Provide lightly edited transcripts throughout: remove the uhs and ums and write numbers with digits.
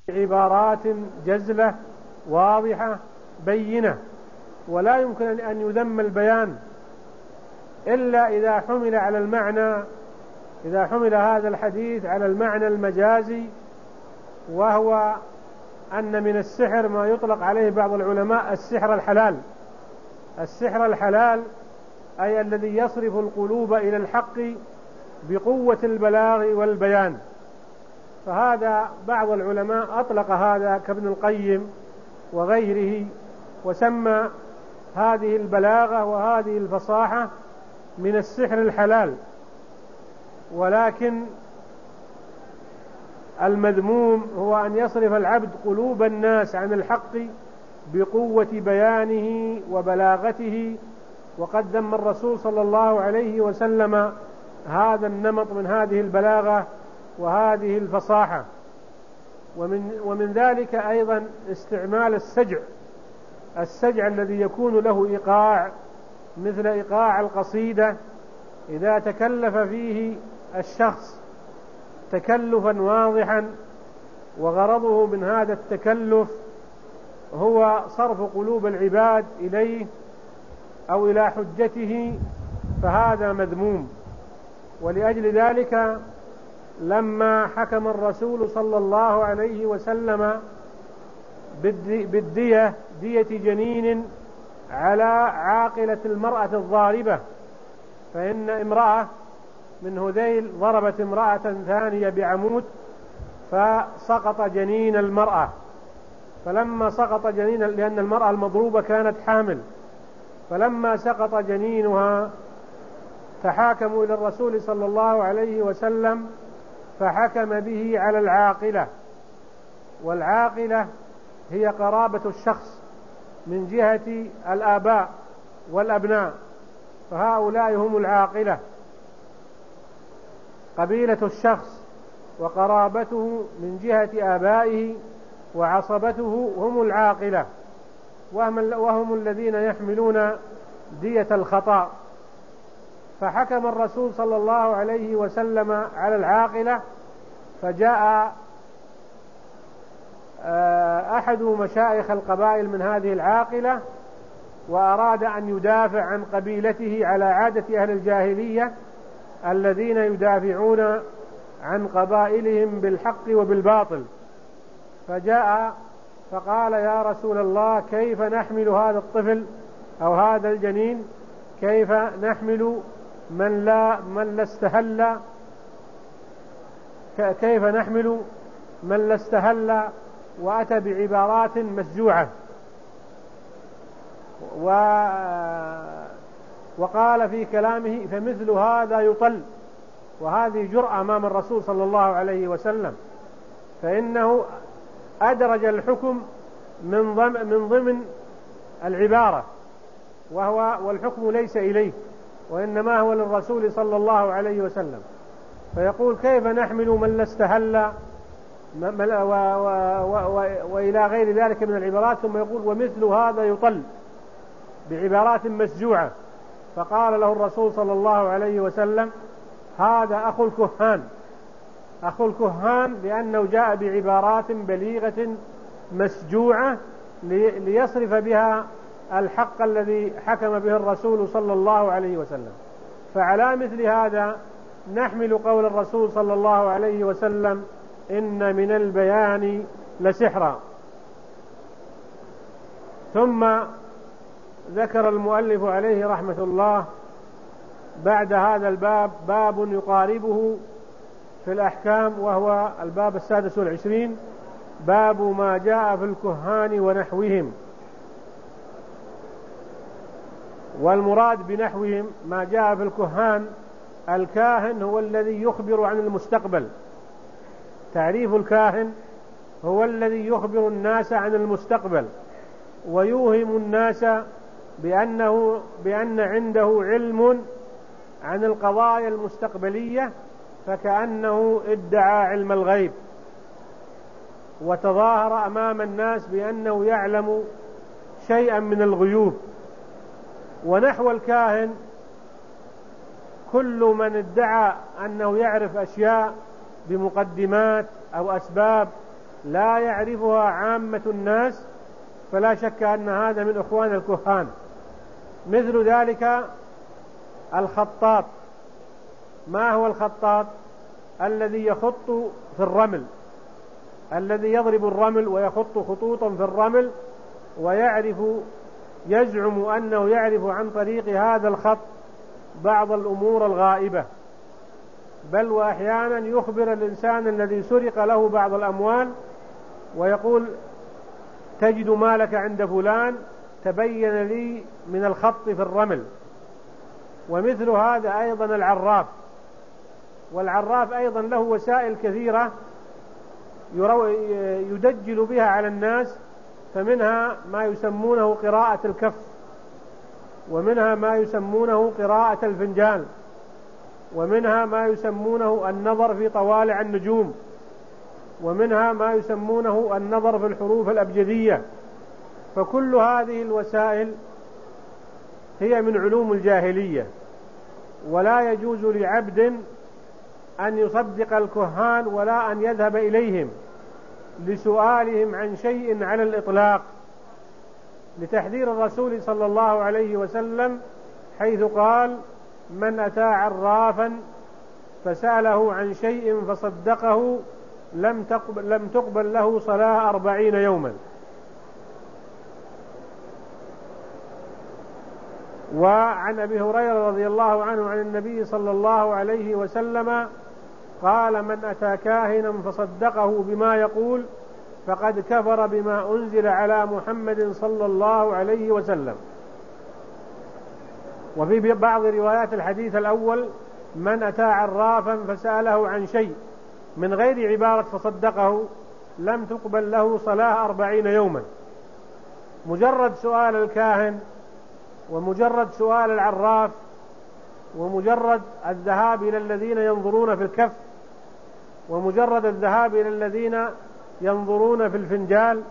عبارات جزلة واضحة بينة، ولا يمكن أن يذم البيان إلا إذا حمل على المعنى، إذا حمل هذا الحديث على المعنى المجازي، وهو أن من السحر ما يطلق عليه بعض العلماء السحر الحلال. السحر الحلال أي الذي يصرف القلوب إلى الحق بقوة البلاغ والبيان. فهذا بعض العلماء أطلق هذا كابن القيم وغيره، وسمى هذه البلاغة وهذه الفصاحة من السحر الحلال. ولكن المذموم هو أن يصرف العبد قلوب الناس عن الحق بقوة بيانه وبلاغته، وقد ذم الرسول صلى الله عليه وسلم هذا النمط من هذه البلاغة وهذه الفصاحة. ومن ذلك أيضا استعمال السجع الذي يكون له إيقاع، مثل إيقاع القصيدة، إذا تكلف فيه الشخص تكلفا واضحا وغرضه من هذا التكلف هو صرف قلوب العباد إليه أو إلى حجته، فهذا مذموم. ولأجل ذلك لما حكم الرسول صلى الله عليه وسلم بالدية، دية جنين على عاقلة المرأة الضاربة، فإن امرأة من هذيل ضربت امرأة ثانية بعمود فسقط جنين المرأة. فلما سقط جنين، لأن المرأة المضروبة كانت حامل، فلما سقط جنينها تحاكموا إلى الرسول صلى الله عليه وسلم فحكم به على العاقلة. والعاقلة هي قرابة الشخص من جهة الآباء والأبناء، فهؤلاء هم العاقلة، قبيلة الشخص وقرابته من جهة آبائه وعصبته هم العاقلة، وهم الذين يحملون دية الخطأ. فحكم الرسول صلى الله عليه وسلم على العاقلة، فجاء أحد مشايخ القبائل من هذه العاقلة وأراد أن يدافع عن قبيلته على عادة أهل الجاهلية الذين يدافعون عن قبائلهم بالحق وبالباطل. فجاء فقال: يا رسول الله، كيف نحمل هذا الطفل أو هذا الجنين؟ كيف نحمل من لا استهل؟ كيف نحمل من لا استهل؟ وأتى بعبارات مسجوعة، وقال في كلامه: فمثل هذا يطل. وهذه جرأة أمام الرسول صلى الله عليه وسلم، فإنه أدرج الحكم من ضمن العبارة، والحكم ليس إليه وإنما هو للرسول صلى الله عليه وسلم. فيقول: كيف نحمل من لا استهل، وإلى غير ذلك من العبارات، ثم يقول: ومثل هذا يطل، بعبارات مسجوعة. فقال له الرسول صلى الله عليه وسلم: هذا أخو الكهان، لأنه جاء بعبارات بليغة مسجوعة ليصرف بها الحق الذي حكم به الرسول صلى الله عليه وسلم. فعلى مثل هذا نحمل قول الرسول صلى الله عليه وسلم: إن من البيان لسحرا. ثم ذكر المؤلف عليه رحمة الله بعد هذا الباب باب يقاربه في الأحكام، وهو الباب 26، باب ما جاء في الكهان ونحوهم. والمراد بنحوهم ما جاء في الكهان، الكاهن هو الذي يخبر عن المستقبل. تعريف الكاهن: هو الذي يخبر الناس عن المستقبل ويوهم الناس بأن عنده علم عن القضايا المستقبلية، فكأنه ادعى علم الغيب وتظاهر أمام الناس بأنه يعلم شيئا من الغيوب. ونحو الكاهن كل من ادعى أنه يعرف أشياء بمقدمات أو أسباب لا يعرفها عامة الناس، فلا شك أن هذا من إخوان الكهان. مثل ذلك الخطاط. ما هو الخطاط؟ الذي يخط في الرمل، الذي يضرب الرمل ويخط خطوطا في الرمل، يزعم أنه يعرف عن طريق هذا الخط بعض الأمور الغائبة، بل وأحيانا يخبر الإنسان الذي سرق له بعض الأموال ويقول: تجد مالك عند فلان تبين لي من الخط في الرمل. ومثل هذا أيضا العراف. والعراف أيضا له وسائل كثيرة يدجل بها على الناس، فمنها ما يسمونه قراءة الكف، ومنها ما يسمونه قراءة الفنجان، ومنها ما يسمونه النظر في طوالع النجوم، ومنها ما يسمونه النظر في الحروف الأبجدية. فكل هذه الوسائل هي من علوم الجاهلية، ولا يجوز لعبد أن يصدق الكهان ولا أن يذهب إليهم لسؤالهم عن شيء على الإطلاق، لتحذير الرسول صلى الله عليه وسلم حيث قال: من أتى عرافا فسأله عن شيء فصدقه لم تقبل له صلاة 40 يوما. وعن أبي هريرة رضي الله عنه عن النبي صلى الله عليه وسلم قال: من أتى كاهنا فصدقه بما يقول فقد كفر بما أنزل على محمد صلى الله عليه وسلم. وفي بعض روايات الحديث الأول: من أتى عرافا فسأله عن شيء، من غير عبارة فصدقه، لم تقبل له صلاة 40 يوما. مجرد سؤال الكاهن، ومجرد سؤال العراف، ومجرد الذهاب إلى الذين ينظرون في الكف، ومجرد الذهاب إلى الذين ينظرون في الفنجال،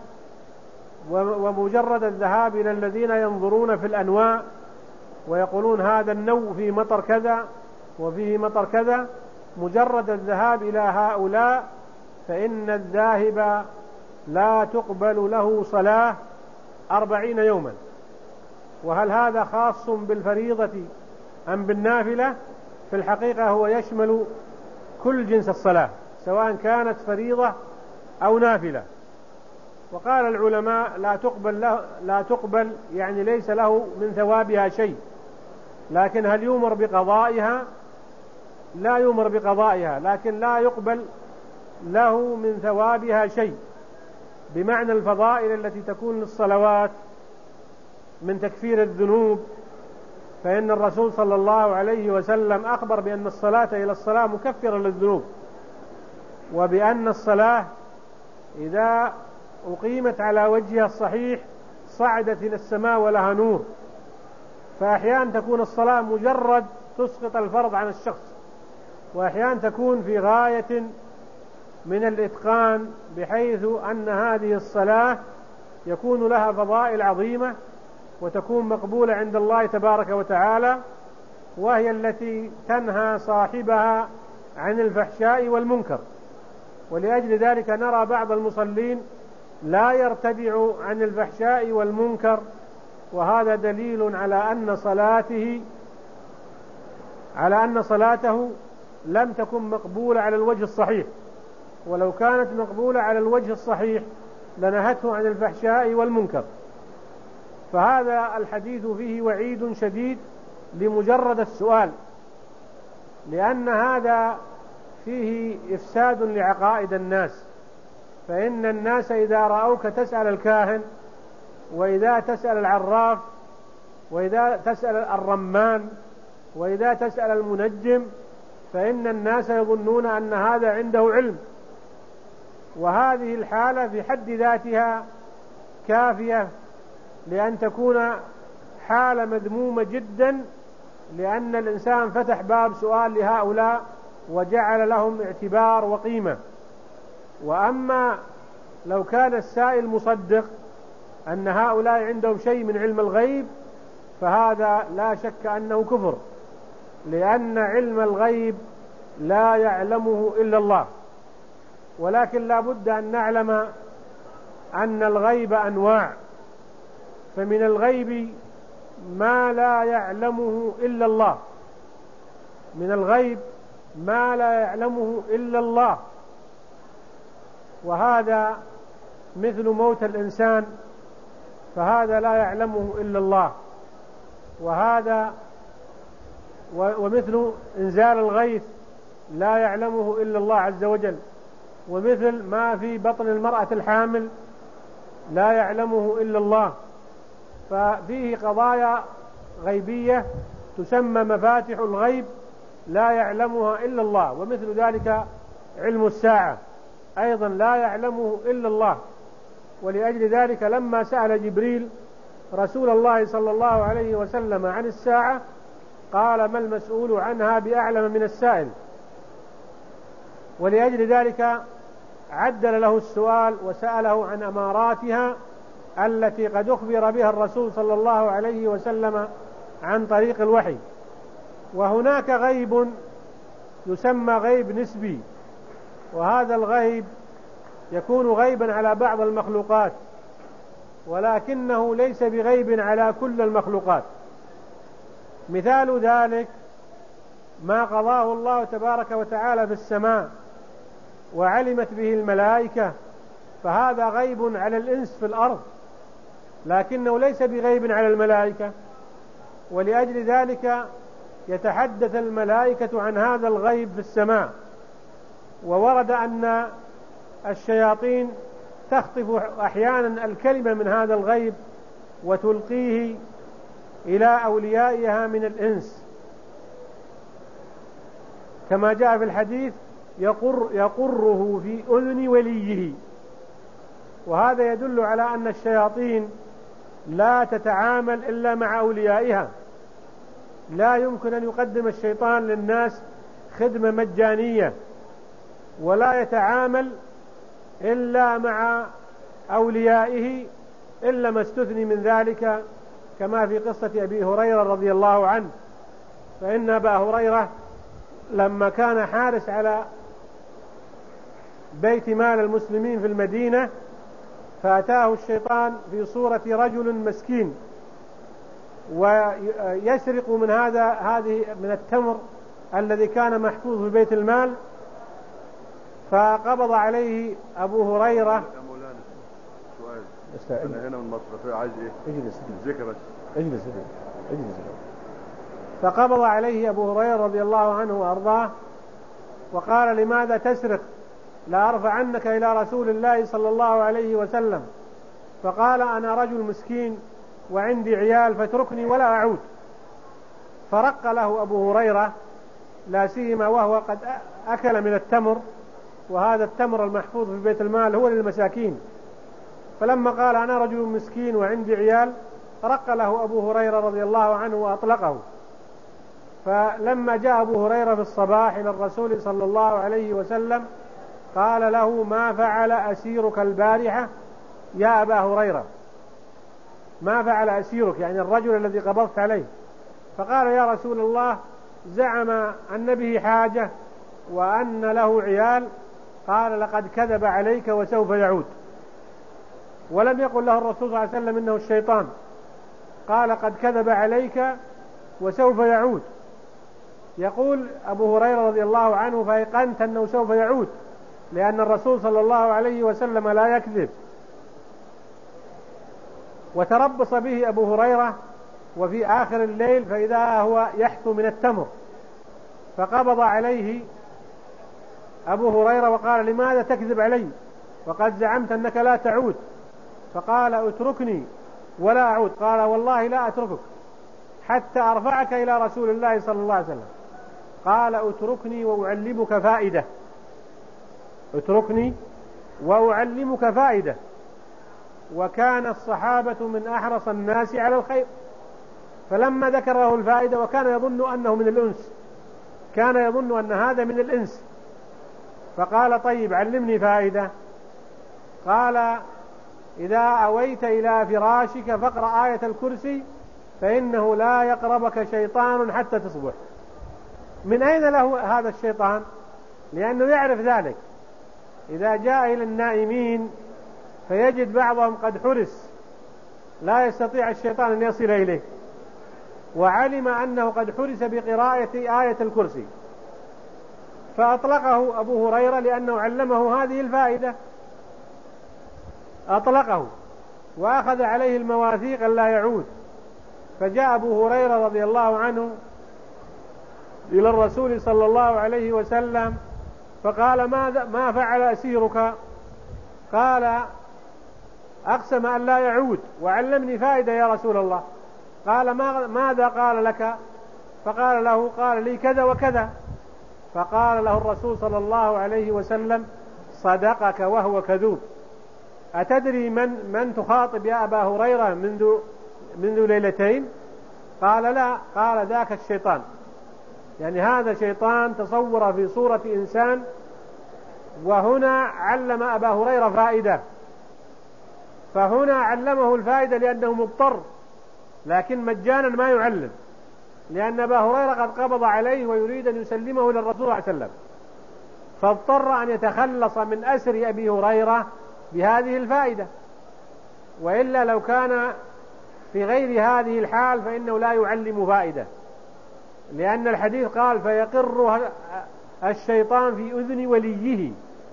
ومجرد الذهاب إلى الذين ينظرون في الأنواع ويقولون هذا النوع في مطر كذا وفيه مطر كذا، مجرد الذهاب إلى هؤلاء فإن الذاهب لا تقبل له صلاة 40 يوما. وهل هذا خاص بالفريضة أم بالنافلة؟ في الحقيقة هو يشمل كل جنس الصلاة، سواء كانت فريضة أو نافلة. وقال العلماء: لا تقبل يعني ليس له من ثوابها شيء، لكن هل يؤمر بقضائها؟ لا يؤمر بقضائها، لكن لا يقبل له من ثوابها شيء، بمعنى الفضائل التي تكون للصلوات من تكفير الذنوب، فإن الرسول صلى الله عليه وسلم أخبر بأن الصلاة إلى الصلاة مكفرة للذنوب، وبأن الصلاة إذا أقيمت على وجهها الصحيح صعدت إلى السماء ولها نور. فأحيانا تكون الصلاة مجرد تسقط الفرض عن الشخص، وأحيانا تكون في غاية من الإتقان، بحيث أن هذه الصلاة يكون لها فضائل عظيمة وتكون مقبولة عند الله تبارك وتعالى، وهي التي تنهى صاحبها عن الفحشاء والمنكر. ولأجل ذلك نرى بعض المصلين لا يرتدع عن الفحشاء والمنكر، وهذا دليل على أن صلاته لم تكن مقبولة على الوجه الصحيح، ولو كانت مقبولة على الوجه الصحيح لنهته عن الفحشاء والمنكر. فهذا الحديث فيه وعيد شديد لمجرد السؤال، لأن هذا فيه إفساد لعقائد الناس. فإن الناس إذا رأوك تسأل الكاهن، وإذا تسأل العراف، وإذا تسأل الرمان، وإذا تسأل المنجم، فإن الناس يظنون أن هذا عنده علم، وهذه الحالة في حد ذاتها كافية لأن تكون حالة مذمومة جدا، لأن الإنسان فتح باب سؤال لهؤلاء وجعل لهم اعتبار وقيمة. وأما لو كان السائل مصدق أن هؤلاء عندهم شيء من علم الغيب، فهذا لا شك أنه كفر، لأن علم الغيب لا يعلمه إلا الله. ولكن لا بد أن نعلم أن الغيب أنواع، فمن الغيب ما لا يعلمه إلا الله، من الغيب ما لا يعلمه إلا الله، وهذا مثل موت الإنسان فهذا لا يعلمه إلا الله، وهذا ومثل إنزال الغيث لا يعلمه إلا الله عز وجل، ومثل ما في بطن المرأة الحامل لا يعلمه إلا الله. ففيه قضايا غيبية تسمى مفاتح الغيب لا يعلمها إلا الله، ومثل ذلك علم الساعة أيضا لا يعلمه إلا الله. ولأجل ذلك لما سأل جبريل رسول الله صلى الله عليه وسلم عن الساعة قال: ما المسؤول عنها بأعلم من السائل. ولأجل ذلك عدل له السؤال وسأله عن أماراتها التي قد أخبر بها الرسول صلى الله عليه وسلم عن طريق الوحي. وهناك غيب يسمى غيب نسبي، وهذا الغيب يكون غيبا على بعض المخلوقات، ولكنه ليس بغيب على كل المخلوقات. مثال ذلك ما قضاه الله تبارك وتعالى في السماء وعلمت به الملائكة، فهذا غيب على الإنس في الأرض، لكنه ليس بغيب على الملائكة. ولأجل ذلك يتحدث الملائكة عن هذا الغيب في السماء. وورد أن الشياطين تخطف أحيانا الكلمة من هذا الغيب وتلقيه إلى أوليائها من الإنس، كما جاء في الحديث: يقره في أذن وليه. وهذا يدل على أن الشياطين لا تتعامل إلا مع أوليائها، لا يمكن أن يقدم الشيطان للناس خدمة مجانية، ولا يتعامل إلا مع أوليائه إلا ما استثني من ذلك، كما في قصة أبي هريرة رضي الله عنه. فإن أبا هريرة لما كان حارس على بيت مال المسلمين في المدينة فأتاه الشيطان في صورة رجل مسكين ويسرق من هذه من التمر الذي كان محفوظ في بيت المال، فقبض عليه أبو هريرة. يا مولانا سؤال، أنا هنا من مصر عايز إيه؟ اجلس ذكر بس. اجلس. فقبض عليه أبو هريرة رضي الله عنه وأرضاه وقال: لماذا تسرق؟ لا أرفعنك إلى رسول الله صلى الله عليه وسلم. فقال: أنا رجل مسكين وعندي عيال فاتركني ولا أعود. فرق له أبو هريرة، لا سيما وهو قد أكل من التمر، وهذا التمر المحفوظ في بيت المال هو للمساكين. فلما قال: أنا رجل مسكين وعندي عيال، رق له أبو هريرة رضي الله عنه وأطلقه. فلما جاء أبو هريرة في الصباح إلى الرسول صلى الله عليه وسلم قال له: ما فعل أسيرك البارحة يا أبا هريرة؟ ما فعل أسيرك يعني الرجل الذي قبضت عليه؟ فقال: يا رسول الله، زعم أن به حاجة وأن له عيال. قال: لقد كذب عليك وسوف يعود. ولم يقل له الرسول صلى الله عليه وسلم إنه الشيطان، قال: قد كذب عليك وسوف يعود. يقول أبو هريرة رضي الله عنه: فأيقنت أنه سوف يعود، لأن الرسول صلى الله عليه وسلم لا يكذب. وتربص به أبو هريرة، وفي آخر الليل فإذا هو يحثو من التمر، فقبض عليه أبو هريرة وقال: لماذا تكذب علي وقد زعمت أنك لا تعود؟ فقال: اتركني ولا أعود. قال: والله لا أتركك حتى أرفعك إلى رسول الله صلى الله عليه وسلم. قال: اتركني وأعلمك فائدة. اتركني وأعلمك فائدة. وكان الصحابة من أحرص الناس على الخير، فلما ذكر له الفائدة وكان يظن أنه من الأنس، كان يظن أن هذا من الإنس، فقال: طيب علمني فائدة. قال: إذا أويت إلى فراشك فاقرأ آية الكرسي فإنه لا يقربك شيطان حتى تصبح. من أين له هذا الشيطان؟ لأنه يعرف ذلك، إذا جاء إلى النائمين فيجد بعضهم قد حرس لا يستطيع الشيطان أن يصل إليه، وعلم أنه قد حرس بقراءة آية الكرسي، فأطلقه أبو هريرة لأنه علمه هذه الفائدة، أطلقه وأخذ عليه المواثيق أن لا يعود. فجاء أبو هريرة رضي الله عنه إلى الرسول صلى الله عليه وسلم فقال: ما فعل أسيرك؟ قال: أقسم أن لا يعود وعلمني فائدة يا رسول الله. قال: ماذا قال لك؟ فقال له: قال لي كذا وكذا. فقال له الرسول صلى الله عليه وسلم: صدقك وهو كذوب. أتدري من تخاطب يا أبا هريرة منذ ليلتين؟ قال: لا. قال: ذاك الشيطان. يعني هذا شيطان تصور في صورة إنسان، وهنا علم أبا هريرة فائدة، فهنا علمه الفائدة لأنه مضطر، لكن مجانا ما يعلم، لأن أبا هريرة قد قبض عليه ويريد أن يسلمه إلى الرسول صلى الله عليه وسلم، فاضطر أن يتخلص من أسر أبي هريرة بهذه الفائدة، وإلا لو كان في غير هذه الحال فإنه لا يعلم فائدة، لأن الحديث قال: فيقر الشيطان في أذن وليه.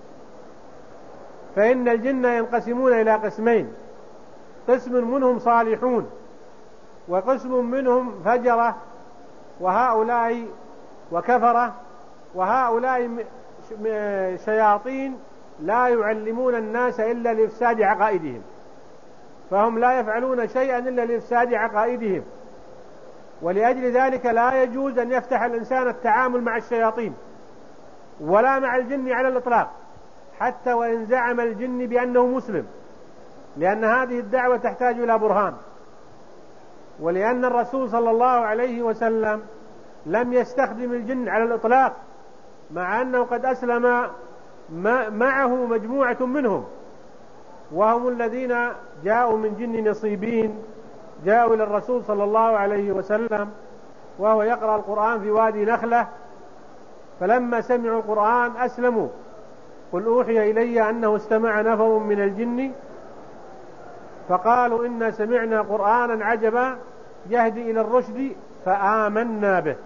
فإن الجن ينقسمون إلى قسمين: قسم منهم صالحون، وقسم منهم فجرة، وهؤلاء وكفرة، وهؤلاء شياطين لا يعلمون الناس إلا لإفساد عقائدهم، فهم لا يفعلون شيئا إلا لإفساد عقائدهم، ولأجل ذلك لا يجوز أن يفتح الإنسان التعامل مع الشياطين ولا مع الجن على الإطلاق، حتى وإن زعم الجن بأنه مسلم، لأن هذه الدعوة تحتاج إلى برهان، ولأن الرسول صلى الله عليه وسلم لم يستخدم الجن على الإطلاق، مع أنه قد أسلم معه مجموعة منهم، وهم الذين جاءوا من جن نصيبين، جاءوا إلى الرسول صلى الله عليه وسلم وهو يقرأ القرآن في وادي نخلة، فلما سمعوا القرآن أسلموا. قل أوحي إلي أنه استمع نفر من الجن فقالوا إنا سمعنا قرآنا عجبا يهدي إلى الرشد فآمنا به.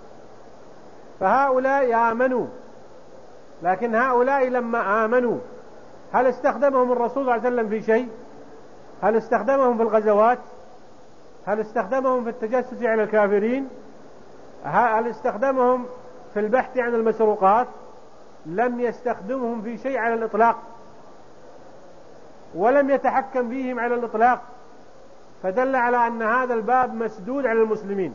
فهؤلاء آمنوا، لكن هؤلاء لما آمنوا هل استخدمهم الرسول صلى الله عليه وسلم في شيء؟ هل استخدمهم في الغزوات؟ هل استخدمهم في التجسس على الكافرين؟ هل استخدمهم في البحث عن المسروقات؟ لم يستخدمهم في شيء على الإطلاق، ولم يتحكم فيهم على الإطلاق، فدل على أن هذا الباب مسدود على المسلمين.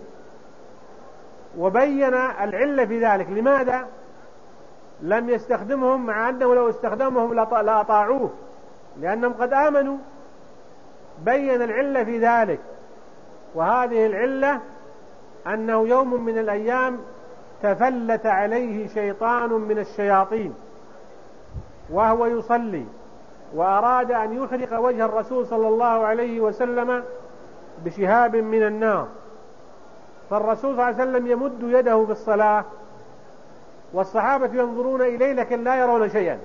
وبين العلة في ذلك، لماذا لم يستخدمهم مع أنه لو استخدمهم لأطاعوه، لأنهم قد آمنوا. بين العلة في ذلك، وهذه العلة أنه يوم من الأيام تفلت عليه شيطان من الشياطين وهو يصلي، وأراد أن يحرق وجه الرسول صلى الله عليه وسلم بشهاب من النار، فالرسول صلى الله عليه وسلم يمد يده في الصلاة، والصحابة ينظرون إليه لكن لا يرون شيئا،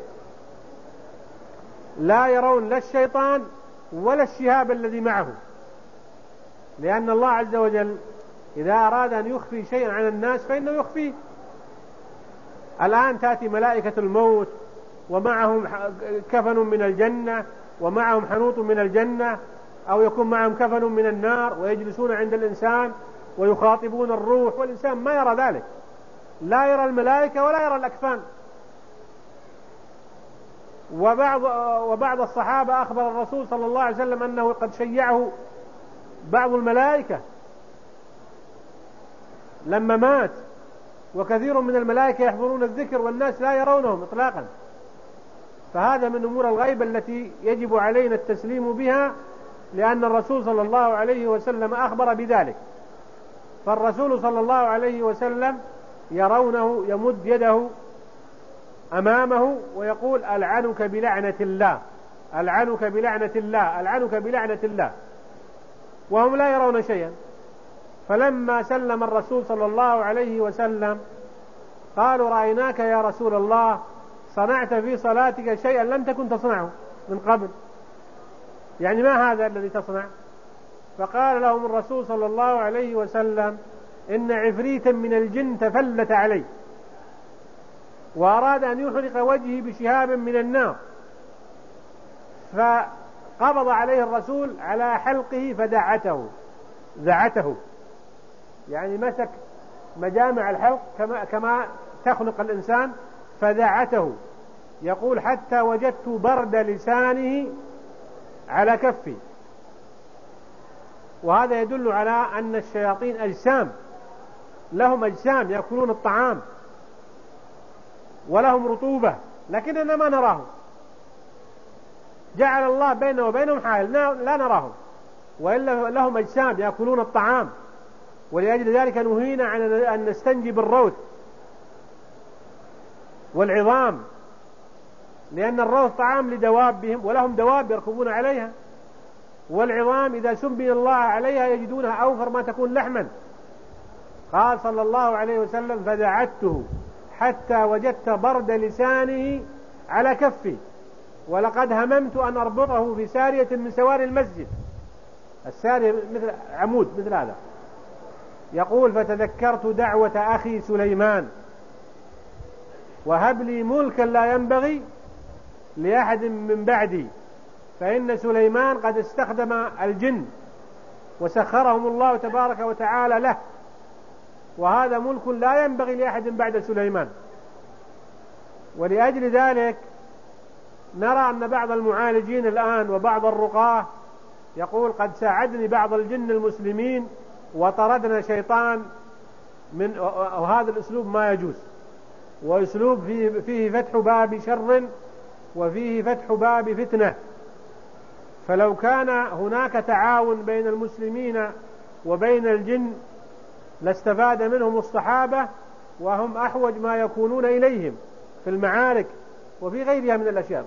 لا يرون لا الشيطان ولا الشهاب الذي معه، لأن الله عز وجل إذا أراد أن يخفي شيئا عن الناس فإنه يخفيه. الآن تأتي ملائكة الموت ومعهم كفن من الجنة ومعهم حنوط من الجنة، أو يكون معهم كفن من النار، ويجلسون عند الإنسان ويخاطبون الروح، والإنسان ما يرى ذلك، لا يرى الملائكة ولا يرى الأكفان. وبعض الصحابة أخبر الرسول صلى الله عليه وسلم أنه قد شيعه بعض الملائكة لما مات، وكثير من الملائكة يحضرون الذكر والناس لا يرونهم إطلاقا. فهذا من أمور الغيب التي يجب علينا التسليم بها، لأن الرسول صلى الله عليه وسلم أخبر بذلك. فالرسول صلى الله عليه وسلم يرونه يمد يده أمامه ويقول: ألعنك بلعنة الله، ألعنك بلعنة الله، ألعنك بلعنة الله، وهم لا يرون شيئا. فلما سلم الرسول صلى الله عليه وسلم قالوا: رأيناك يا رسول الله صنعت في صلاتك شيئا لم تكن تصنعه من قبل، يعني ما هذا الذي تصنع؟ فقال لهم الرسول صلى الله عليه وسلم إن عفريتا من الجن تفلت علي وأراد أن يحرق وجهي بشهاب من النار، فقبض عليه الرسول على حلقه فدعته، يعني مسك مجامع الحلق كما تخنق الإنسان، فدعته. يقول حتى وجدت برد لسانه على كفي. وهذا يدل على أن الشياطين أجسام، لهم أجسام يأكلون الطعام ولهم رطوبة، لكننا ما نراهم. جعل الله بيننا وبينهم حائل لا نراهم، وإلا لهم أجسام يأكلون الطعام. ولأجل ذلك نهينا عن أن نستنجي بالروث والعظام، لأن الروث طعام لدوابهم ولهم دواب يركبون عليها، والعظام إذا سمي الله عليها يجدونها أوفر ما تكون لحما. قال صلى الله عليه وسلم فدعته حتى وجدت برد لسانه على كفي، ولقد هممت أن أربطه في سارية من سواري المسجد. السارية مثل عمود مثل هذا. يقول فتذكرت دعوة أخي سليمان وهب لي ملكا لا ينبغي لأحد من بعدي، فإن سليمان قد استخدم الجن وسخرهم الله تبارك وتعالى له، وهذا ملك لا ينبغي لأحد بعد سليمان. ولأجل ذلك نرى أن بعض المعالجين الآن وبعض الرقاة يقول قد ساعدني بعض الجن المسلمين وطردنا شيطان من، وهذا الأسلوب ما يجوز، وأسلوب فيه فتح باب شر وفيه فتح باب فتنة. فلو كان هناك تعاون بين المسلمين وبين الجن لاستفاد منهم الصحابة، وهم أحوج ما يكونون إليهم في المعارك وفي غيرها من الأشياء.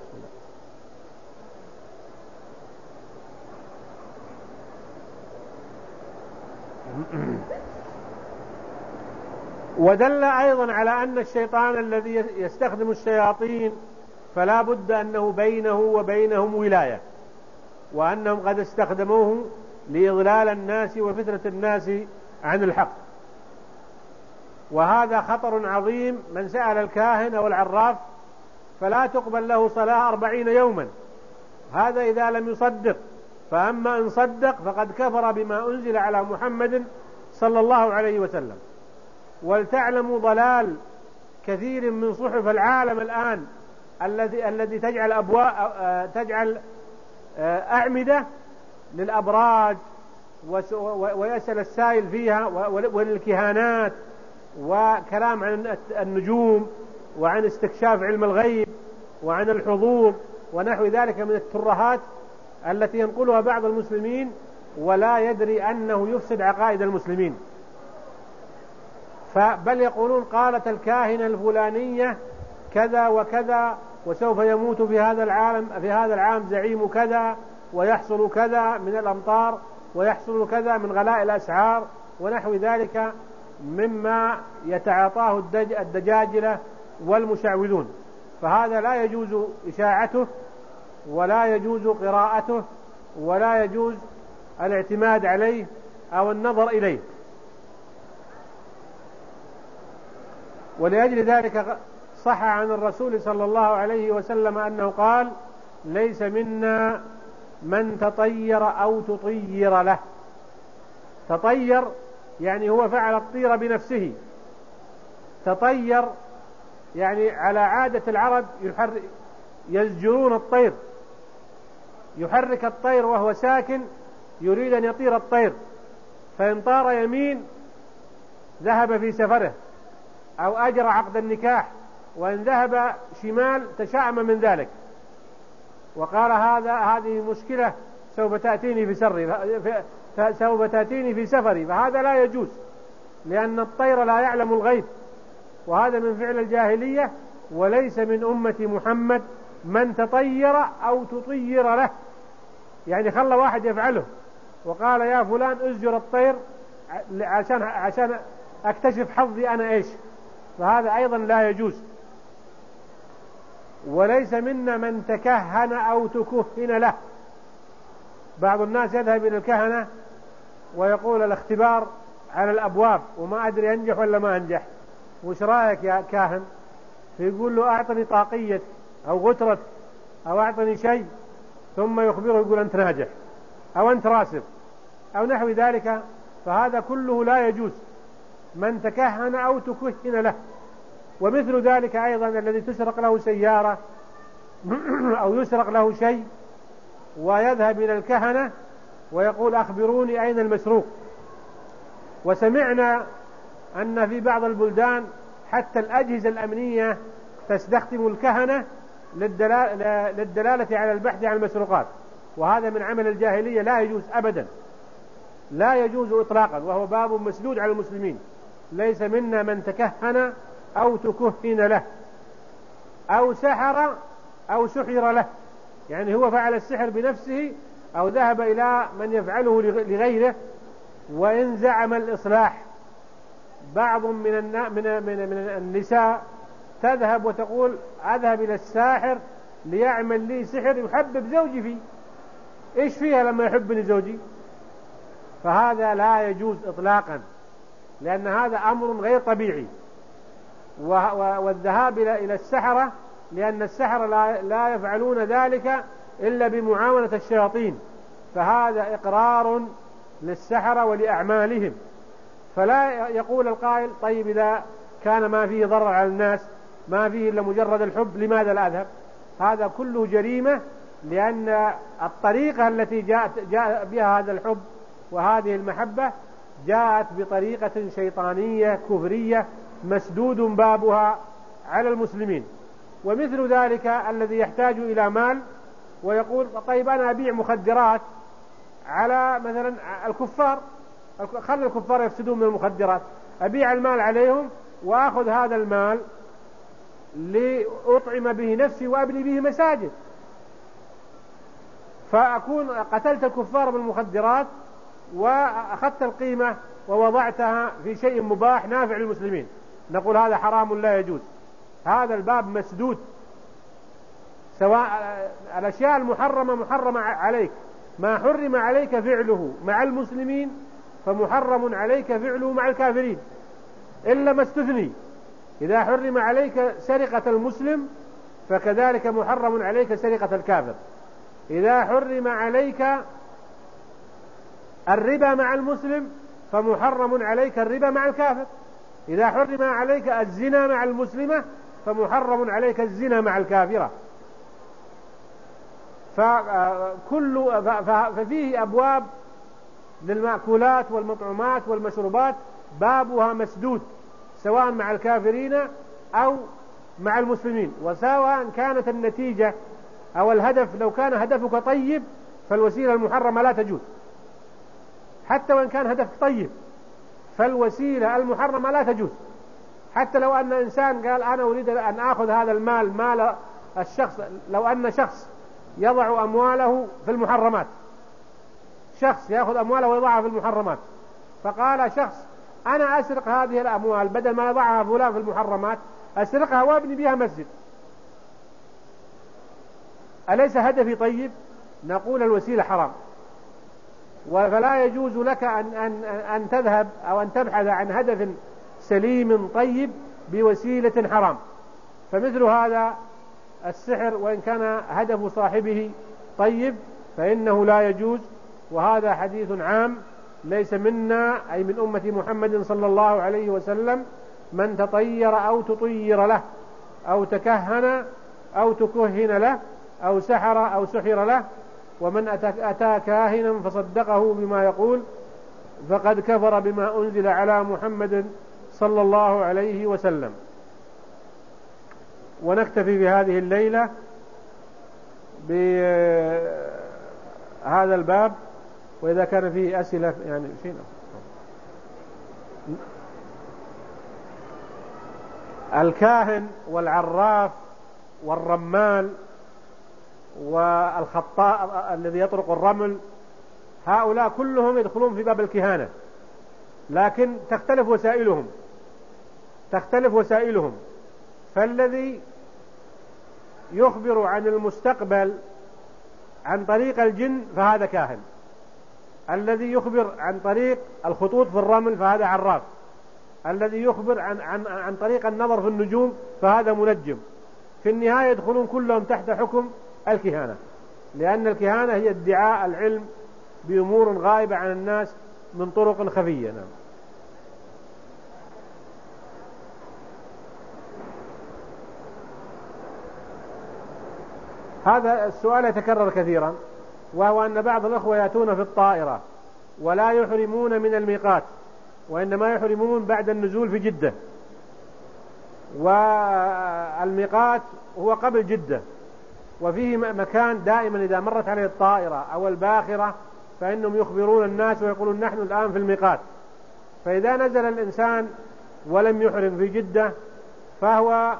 ودل أيضا على أن الشيطان الذي يستخدم الشياطين فلا بد أنه بينه وبينهم ولاية، وأنهم قد استخدموه لإضلال الناس وفتنة الناس عن الحق. وهذا خطر عظيم. من سأل الكاهن أو العراف فلا تقبل له صلاة 40 يوما، هذا إذا لم يصدق. فأما إن صدق فقد كفر بما أنزل على محمد صلى الله عليه وسلم. ولتعلموا ضلال كثير من صحف العالم الآن الذي تجعل أعمدة للأبراج ويسأل السائل فيها وللكهانات، وكلام عن النجوم وعن استكشاف علم الغيب وعن الحظوظ ونحو ذلك من الترهات التي ينقلها بعض المسلمين ولا يدري أنه يفسد عقائد المسلمين. بل يقولون قالت الكاهنة الفلانية كذا وكذا، وسوف يموت في هذا العام زعيم كذا، ويحصل كذا من الأمطار، ويحصل كذا من غلاء الأسعار ونحو ذلك مما يتعاطاه الدجاجلة والمشعوذون. فهذا لا يجوز إشاعته ولا يجوز قراءته ولا يجوز الاعتماد عليه أو النظر إليه. ولأجل ذلك صح عن الرسول صلى الله عليه وسلم أنه قال ليس منا من تطير أو تطير له. تطير يعني هو فعل الطير بنفسه. تطير يعني على عادة العرب يزجرون الطير، يحرك الطير وهو ساكن يريد أن يطير الطير، فإن طار يمين ذهب في سفره أو أجرى عقد النكاح، وإن ذهب شمال تشاءم من ذلك وقال هذه مشكلة سوف تأتيني في سفري، فهذا لا يجوز، لأن الطير لا يعلم الغيب، وهذا من فعل الجاهلية وليس من أمة محمد من تطير أو تطير له. يعني خلى واحد يفعله وقال يا فلان أزجر الطير عشان أكتشف حظي أنا إيش، فهذا أيضا لا يجوز. وليس منا من تكهن أو تكهن له. بعض الناس يذهب إلى الكهنة ويقول الاختبار على الأبواب وما أدري أنجح ولا ما أنجح، وش رأيك يا كاهن؟ فيقول له أعطني طاقية أو غترة أو أعطني شيء، ثم يخبره يقول أنت ناجح أو أنت راسب أو نحو ذلك. فهذا كله لا يجوز، من تكهن أو تكهن له. ومثل ذلك أيضا الذي تسرق له سيارة أو يسرق له شيء ويذهب إلى الكهنة ويقول أخبروني أين المسروق. وسمعنا أن في بعض البلدان حتى الأجهزة الأمنية تستخدم الكهنة للدلالة على البحث عن المسروقات، وهذا من عمل الجاهلية لا يجوز أبدا، لا يجوز إطلاقا، وهو باب مسدود على المسلمين. ليس منا من تكهن أو تكهن له أو سحر أو سحر له، يعني هو فعل السحر بنفسه أو ذهب إلى من يفعله لغيره. وإن زعم الإصلاح، بعض من النساء تذهب وتقول أذهب إلى الساحر ليعمل لي سحر يحبب زوجي فيه، إيش فيها لما يحبني زوجي؟ فهذا لا يجوز إطلاقا، لأن هذا أمر غير طبيعي. والذهاب إلى السحرة، لأن السحرة لا يفعلون ذلك إلا بمعاونة الشياطين، فهذا إقرار للسحرة ولأعمالهم. فلا يقول القائل طيب إذا كان ما فيه ضرر على الناس، ما فيه إلا مجرد الحب، لماذا لا أذهب؟ هذا كله جريمة، لأن الطريقة التي جاء بها هذا الحب وهذه المحبة جاءت بطريقة شيطانية كفرية مسدود بابها على المسلمين. ومثل ذلك الذي يحتاج إلى مال ويقول طيب أنا أبيع مخدرات على مثلا الكفار، خلي الكفار يفسدون من المخدرات، أبيع المال عليهم وأخذ هذا المال لأطعم به نفسي وأبني به مساجد، فأكون قتلت الكفار بالمخدرات وأخذت القيمة ووضعتها في شيء مباح نافع للمسلمين. نقول هذا حرام لا يجوز، هذا الباب مسدود. سواء الأشياء المحرمة محرمة عليك، ما حرم عليك فعله مع المسلمين فمحرم عليك فعله مع الكافرين إلا ما استثني. إذا حرم عليك سرقة المسلم فكذلك محرم عليك سرقة الكافر. إذا حرم عليك الربا مع المسلم فمحرم عليك الربا مع الكافر. إذا حرم عليك الزنا مع المسلمة فمحرم عليك الزنا مع الكافرة. ففيه أبواب للمأكولات والمطعومات والمشروبات بابها مسدود، سواء مع الكافرين أو مع المسلمين. وسواء كانت النتيجة أو الهدف، لو كان هدفك طيب فالوسيلة المحرمة لا تجوز، حتى وإن كان هدفك طيب فالوسيلة المحرمة لا تجوز. حتى لو أن إنسان قال أنا أريد أن أخذ هذا المال، مال الشخص، لو أن شخص يضع أمواله في المحرمات، شخص يأخذ أمواله ويضعها في المحرمات، فقال شخص أنا أسرق هذه الأموال بدل ما يضعها فلان في المحرمات أسرقها وابني بها مسجد، أليس هدفي طيب؟ نقول الوسيلة حرام، فلا يجوز لك أن تذهب أو أن تبحث عن هدف سليم طيب بوسيلة حرام. فمثل هذا السحر وإن كان هدف صاحبه طيب فإنه لا يجوز. وهذا حديث عام، ليس منا أي من أمة محمد صلى الله عليه وسلم من تطير أو تطير له أو تكهن أو تكهن له أو سحر أو سحر له. ومن أتى كاهنا فصدقه بما يقول فقد كفر بما أنزل على محمد صلى الله عليه وسلم. ونكتفي بهذه الليلة بهذا الباب، وإذا كان فيه أسئلة يعني شيء. الكاهن والعراف والرمال والخطاء الذي يطرق الرمل، هؤلاء كلهم يدخلون في باب الكهانة، لكن تختلف وسائلهم. فالذي يخبر عن المستقبل عن طريق الجن فهذا كاهن. الذي يخبر عن طريق الخطوط في الرمل فهذا عراف. الذي يخبر عن طريق النظر في النجوم فهذا منجم. في النهاية يدخلون كلهم تحت حكم الكهانة، لأن الكهانة هي ادعاء العلم بأمور غائبة عن الناس من طرق خفية. نعم. هذا السؤال يتكرر كثيرا، وهو أن بعض الأخوة يأتون في الطائرة ولا يحرمون من الميقات، وإنما يحرمون بعد النزول في جدة، والميقات هو قبل جدة، وفيه مكان دائما إذا مرت عليه الطائرة أو الباخرة فإنهم يخبرون الناس ويقولون نحن الآن في الميقات. فإذا نزل الإنسان ولم يحرم في جدة فهو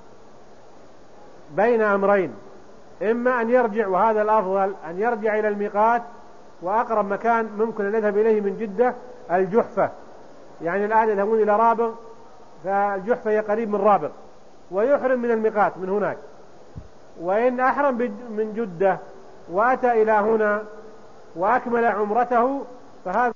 بين أمرين، إما أن يرجع، وهذا الأفضل أن يرجع إلى الميقات، وأقرب مكان ممكن أن يذهب إليه من جدة الجحفة، يعني الآن يذهبون إلى رابغ، فالجحفة هي قريب من رابغ، ويحرم من الميقات من هناك. وإن أحرم من جدة وأتى إلى هنا وأكمل عمرته فهذا